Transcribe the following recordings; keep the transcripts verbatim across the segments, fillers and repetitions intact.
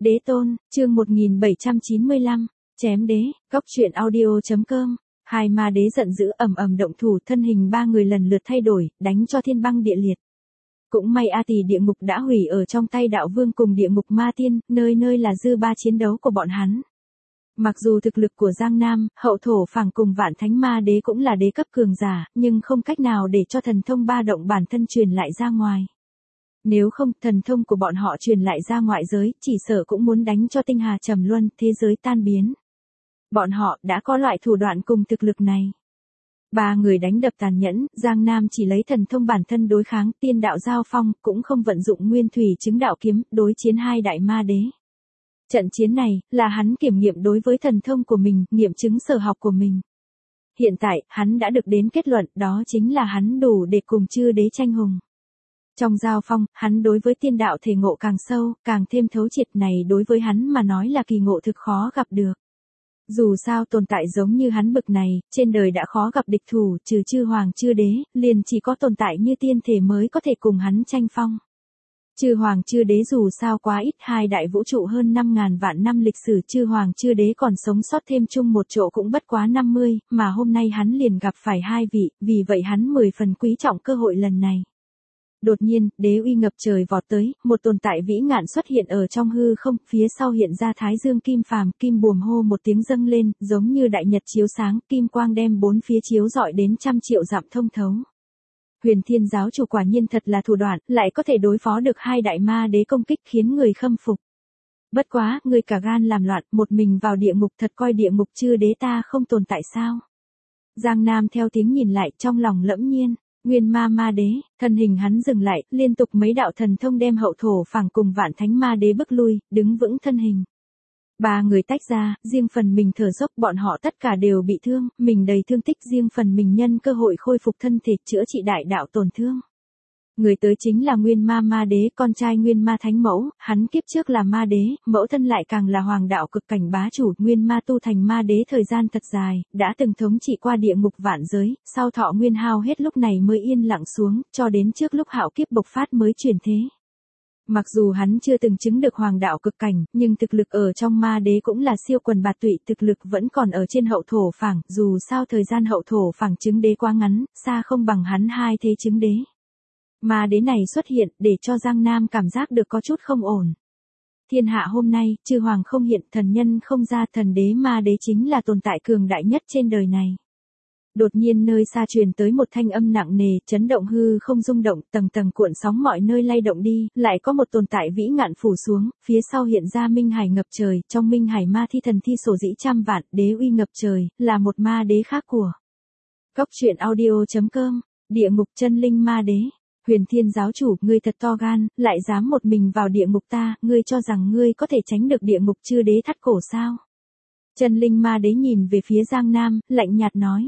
Đế tôn, chương một nghìn bảy trăm chín mươi lăm, chém đế, góc truyện audio.com. Hai ma đế giận dữ ầm ầm động thủ, thân hình ba người lần lượt thay đổi, đánh cho thiên băng địa liệt. Cũng may A Tỳ địa ngục đã hủy ở trong tay đạo vương cùng địa ngục ma tiên, nơi nơi là dư ba chiến đấu của bọn hắn. Mặc dù thực lực của Giang Nam, hậu thổ phảng cùng vạn thánh ma đế cũng là đế cấp cường giả, nhưng không cách nào để cho thần thông ba động bản thân truyền lại ra ngoài. Nếu không, thần thông của bọn họ truyền lại ra ngoại giới, chỉ sợ cũng muốn đánh cho tinh hà trầm luân, thế giới tan biến. Bọn họ đã có loại thủ đoạn cùng thực lực này. Ba người đánh đập tàn nhẫn, Giang Nam chỉ lấy thần thông bản thân đối kháng, tiên đạo giao phong, cũng không vận dụng nguyên thủy chứng đạo kiếm, đối chiến hai đại ma đế. Trận chiến này, là hắn kiểm nghiệm đối với thần thông của mình, nghiệm chứng sở học của mình. Hiện tại, hắn đã được đến kết luận, đó chính là hắn đủ để cùng chư đế tranh hùng. Trong giao phong, hắn đối với tiên đạo thể ngộ càng sâu, càng thêm thấu triệt, này đối với hắn mà nói là kỳ ngộ thực khó gặp được. Dù sao tồn tại giống như hắn bực này, trên đời đã khó gặp địch thủ, trừ chư hoàng chư đế, liền chỉ có tồn tại như tiên thể mới có thể cùng hắn tranh phong. Chư hoàng chư đế dù sao quá ít, hai đại vũ trụ hơn năm ngàn vạn năm lịch sử, chư hoàng chư đế còn sống sót thêm chung một chỗ cũng bất quá năm mươi, mà hôm nay hắn liền gặp phải hai vị, vì vậy hắn mười phần quý trọng cơ hội lần này. Đột nhiên, đế uy ngập trời vọt tới, một tồn tại vĩ ngạn xuất hiện ở trong hư không, phía sau hiện ra thái dương kim phàm, kim buồm hô một tiếng dâng lên, giống như đại nhật chiếu sáng, kim quang đem bốn phía chiếu rọi đến trăm triệu dặm thông thấu. Huyền Thiên giáo chủ quả nhiên thật là thủ đoạn, lại có thể đối phó được hai đại ma đế công kích khiến người khâm phục. Bất quá, người cả gan làm loạn, một mình vào địa ngục, thật coi địa ngục chư đế ta không tồn tại sao? Giang Nam theo tiếng nhìn lại, trong lòng lẫm nhiên. Nguyên ma ma đế, thân hình hắn dừng lại, liên tục mấy đạo thần thông đem hậu thổ phảng cùng vạn thánh ma đế bức lui, đứng vững thân hình. Ba người tách ra, riêng phần mình thở dốc, bọn họ tất cả đều bị thương, mình đầy thương tích, riêng phần mình nhân cơ hội khôi phục thân thể, chữa trị đại đạo tổn thương. Người tới chính là Nguyên ma ma đế, con trai Nguyên ma thánh mẫu, hắn kiếp trước là ma đế, mẫu thân lại càng là hoàng đạo cực cảnh bá chủ. Nguyên ma tu thành ma đế thời gian thật dài, đã từng thống trị qua địa ngục vạn giới, sau thọ nguyên hao hết lúc này mới yên lặng xuống, cho đến trước lúc hạo kiếp bộc phát mới chuyển thế. Mặc dù hắn chưa từng chứng được hoàng đạo cực cảnh, nhưng thực lực ở trong ma đế cũng là siêu quần bạt tụy, thực lực vẫn còn ở trên hậu thổ phảng, dù sao thời gian hậu thổ phảng chứng đế quá ngắn, xa không bằng hắn hai thế chứng đế. Ma đế này xuất hiện, để cho Giang Nam cảm giác được có chút không ổn. Thiên hạ hôm nay, chư hoàng không hiện, thần nhân không ra, thần đế ma đế chính là tồn tại cường đại nhất trên đời này. Đột nhiên nơi xa truyền tới một thanh âm nặng nề, chấn động hư không rung động, tầng tầng cuộn sóng mọi nơi lay động đi, lại có một tồn tại vĩ ngạn phủ xuống, phía sau hiện ra minh hải ngập trời, trong minh hải ma thi thần thi sổ dĩ trăm vạn, đế uy ngập trời, là một ma đế khác của. Góc truyện audio.com, địa ngục chân linh ma đế. Huyền Thiên giáo chủ, ngươi thật to gan, lại dám một mình vào địa ngục ta, ngươi cho rằng ngươi có thể tránh được địa ngục chư đế thắt cổ sao? Chân linh ma đế nhìn về phía Giang Nam, lạnh nhạt nói.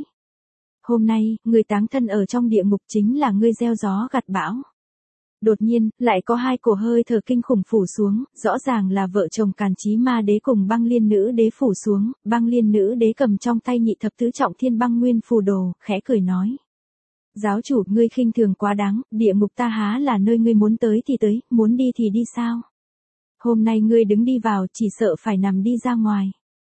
Hôm nay, ngươi táng thân ở trong địa ngục chính là ngươi gieo gió gặt bão. Đột nhiên, lại có hai cổ hơi thở kinh khủng phủ xuống, rõ ràng là vợ chồng Càn Chí ma đế cùng băng liên nữ đế phủ xuống, băng liên nữ đế cầm trong tay nhị thập tứ trọng thiên băng nguyên phù đồ, khẽ cười nói. Giáo chủ, ngươi khinh thường quá đáng, địa ngục ta há là nơi ngươi muốn tới thì tới, muốn đi thì đi sao? Hôm nay ngươi đứng đi vào, chỉ sợ phải nằm đi ra ngoài.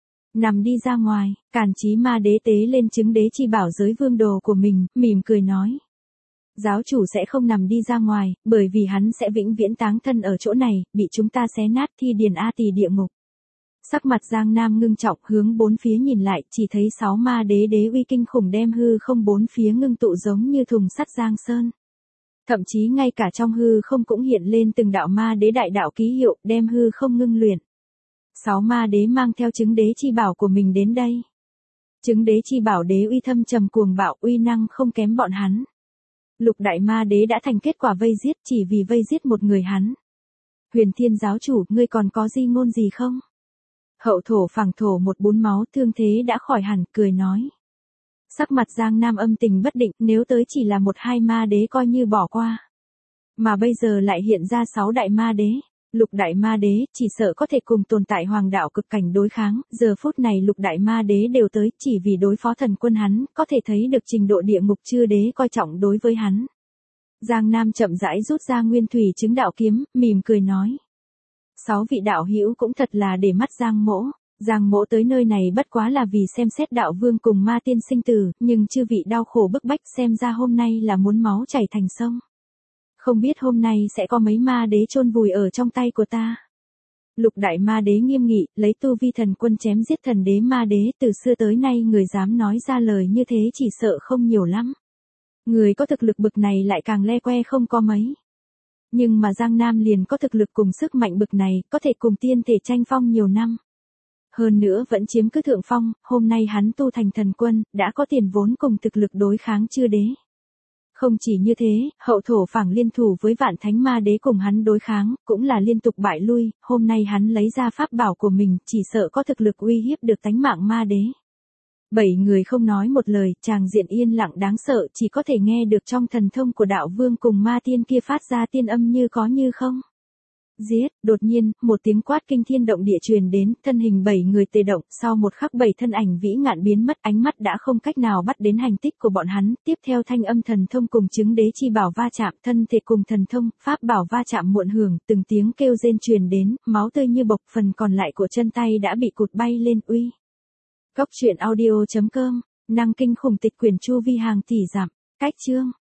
Nằm đi ra ngoài, Càn Chí ma đế tế lên chứng đế chi bảo giới vương đồ của mình, mỉm cười nói. Giáo chủ sẽ không nằm đi ra ngoài, bởi vì hắn sẽ vĩnh viễn táng thân ở chỗ này, bị chúng ta xé nát thi điền A Tỳ địa ngục. Sắc mặt Giang Nam ngưng trọng, hướng bốn phía nhìn lại, chỉ thấy sáu ma đế đế uy kinh khủng đem hư không bốn phía ngưng tụ giống như thùng sắt giang sơn. Thậm chí ngay cả trong hư không cũng hiện lên từng đạo ma đế đại đạo ký hiệu, đem hư không ngưng luyện. Sáu ma đế mang theo chứng đế chi bảo của mình đến đây. Chứng đế chi bảo đế uy thâm trầm cuồng bạo, uy năng không kém bọn hắn. Lục đại ma đế đã thành kết quả vây giết, chỉ vì vây giết một người hắn. Huyền Thiên giáo chủ, ngươi còn có di ngôn gì không? Hậu thổ phảng thổ một bún máu, thương thế đã khỏi hẳn, cười nói. Sắc mặt Giang Nam âm tình bất định, nếu tới chỉ là một hai ma đế coi như bỏ qua. Mà bây giờ lại hiện ra sáu đại ma đế. Lục đại ma đế, chỉ sợ có thể cùng tồn tại hoàng đạo cực cảnh đối kháng, giờ phút này lục đại ma đế đều tới, chỉ vì đối phó thần quân hắn, có thể thấy được trình độ địa ngục chư đế coi trọng đối với hắn. Giang Nam chậm rãi rút ra nguyên thủy chứng đạo kiếm, mỉm cười nói. Sáu vị đạo hữu cũng thật là để mắt Giang Mỗ. Giang Mỗ tới nơi này bất quá là vì xem xét đạo vương cùng ma tiên sinh tử, nhưng chư vị đau khổ bức bách xem ra hôm nay là muốn máu chảy thành sông. Không biết hôm nay sẽ có mấy ma đế chôn vùi ở trong tay của ta. Lục đại ma đế nghiêm nghị, lấy tu vi thần quân chém giết thần đế ma đế, từ xưa tới nay người dám nói ra lời như thế chỉ sợ không nhiều lắm. Người có thực lực bực này lại càng le que không có mấy. Nhưng mà Giang Nam liền có thực lực cùng sức mạnh bực này, có thể cùng tiên thể tranh phong nhiều năm. Hơn nữa vẫn chiếm cứ thượng phong, hôm nay hắn tu thành thần quân, đã có tiền vốn cùng thực lực đối kháng chư đế. Không chỉ như thế, hậu thổ phảng liên thủ với vạn thánh ma đế cùng hắn đối kháng, cũng là liên tục bại lui, hôm nay hắn lấy ra pháp bảo của mình, chỉ sợ có thực lực uy hiếp được tánh mạng ma đế. Bảy người không nói một lời, tràng diện yên lặng đáng sợ, chỉ có thể nghe được trong thần thông của đạo vương cùng ma tiên kia phát ra tiên âm như có như không. Giết, đột nhiên, một tiếng quát kinh thiên động địa truyền đến, thân hình bảy người tê động, sau một khắc bảy thân ảnh vĩ ngạn biến mất, ánh mắt đã không cách nào bắt đến hành tích của bọn hắn, tiếp theo thanh âm thần thông cùng chứng đế chi bảo va chạm, thân thể cùng thần thông, pháp bảo va chạm muộn hưởng, từng tiếng kêu rên truyền đến, máu tươi như bộc, phần còn lại của chân tay đã bị cụt bay lên uy. Cốc truyện audio chấm com, năng kinh khủng tịch quyển chu vi hàng tỷ giảm, cách chương.